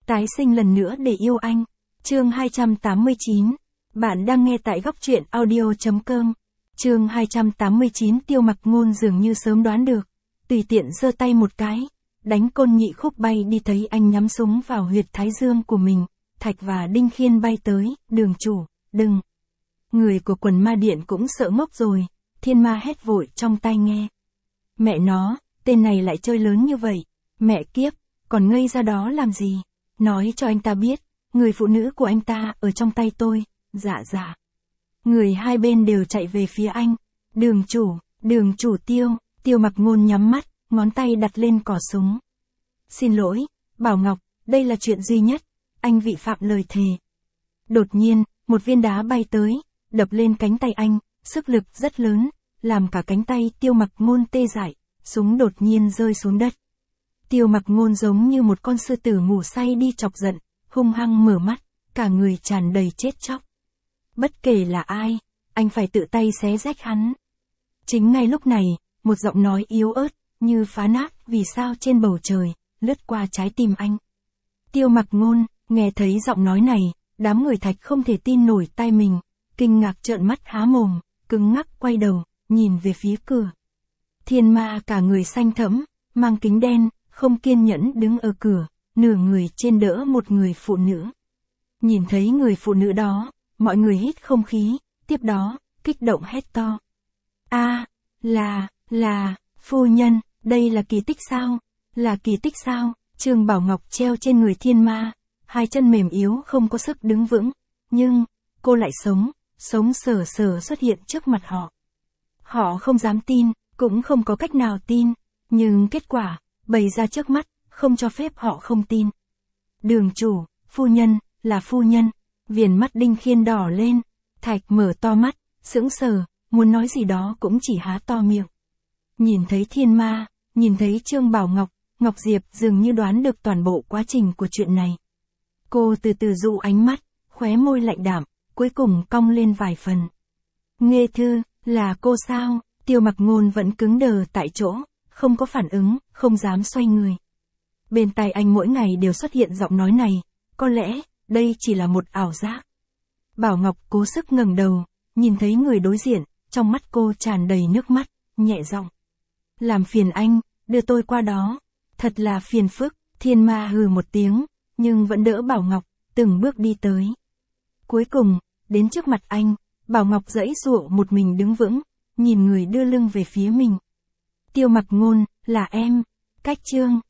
Tái sinh lần nữa để yêu anh. Chương 289. Bạn đang nghe tại góc truyện audio.com. Chương 289. Tiêu Mặc Ngôn dường như sớm đoán được, tùy tiện giơ tay một cái, đánh Côn Nhị Khúc bay đi, thấy anh nhắm súng vào huyệt thái dương của mình. Thạch và Đinh Khiên bay tới, "Đường chủ, đừng." Người của quần ma điện cũng sợ ngốc rồi, Thiên Ma hét vội trong tai nghe. Mẹ nó, tên này lại chơi lớn như vậy, mẹ kiếp, còn ngây ra đó làm gì? Nói cho anh ta biết, người phụ nữ của anh ta ở trong tay tôi. Dạ dạ. Người hai bên đều chạy về phía anh. Đường chủ Tiêu Mặc Ngôn nhắm mắt, ngón tay đặt lên cò súng. Xin lỗi, Bảo Ngọc, đây là chuyện duy nhất, anh vi phạm lời thề. Đột nhiên, một viên đá bay tới, đập lên cánh tay anh, sức lực rất lớn, làm cả cánh tay Tiêu Mặc Ngôn tê dại, súng đột nhiên rơi xuống đất. Tiêu Mặc Ngôn giống như một con sư tử ngủ say đi chọc giận, hung hăng mở mắt, cả người tràn đầy chết chóc. Bất kể là ai, anh phải tự tay xé rách hắn. Chính ngay lúc này, một giọng nói yếu ớt, như phá nát vì sao trên bầu trời, lướt qua trái tim anh. Tiêu Mặc Ngôn, nghe thấy giọng nói này, đám người Thạch không thể tin nổi tai mình, kinh ngạc trợn mắt há mồm, cứng ngắc quay đầu, nhìn về phía cửa. Thiên Ma cả người xanh thẫm, mang kính đen, không kiên nhẫn đứng ở cửa, nửa người trên đỡ một người phụ nữ. Nhìn thấy người phụ nữ đó, mọi người hít không khí, tiếp đó, kích động hét to. Là, phu nhân, đây là kỳ tích sao? Là kỳ tích sao? Trương Bảo Ngọc treo trên người Thiên Ma, hai chân mềm yếu không có sức đứng vững, nhưng, cô lại sống sờ sờ xuất hiện trước mặt họ. Họ không dám tin, cũng không có cách nào tin, nhưng kết quả, bày ra trước mắt, không cho phép họ không tin. Đường chủ, phu nhân, là phu nhân, viền mắt Đinh Khiên đỏ lên, Thạch mở to mắt, sững sờ, muốn nói gì đó cũng chỉ há to miệng. Nhìn thấy Thiên Ma, nhìn thấy Trương Bảo Ngọc, Ngọc Diệp dường như đoán được toàn bộ quá trình của chuyện này. Cô từ từ dụ ánh mắt, khóe môi lạnh đạm, cuối cùng cong lên vài phần. Nghê Thư, là cô sao? Tiêu Mặc Ngôn vẫn cứng đờ tại chỗ, không có phản ứng, không dám xoay người. Bên tai anh mỗi ngày đều xuất hiện giọng nói này, có lẽ, đây chỉ là một ảo giác. Bảo Ngọc cố sức ngẩng đầu, nhìn thấy người đối diện, trong mắt cô tràn đầy nước mắt, nhẹ giọng. Làm phiền anh, đưa tôi qua đó. Thật là phiền phức. Thiên Ma hừ một tiếng, nhưng vẫn đỡ Bảo Ngọc, từng bước đi tới. Cuối cùng, đến trước mặt anh, Bảo Ngọc giãy giụa một mình đứng vững, nhìn người đưa lưng về phía mình. Tiêu Mặc Ngôn, là em. Cách Trương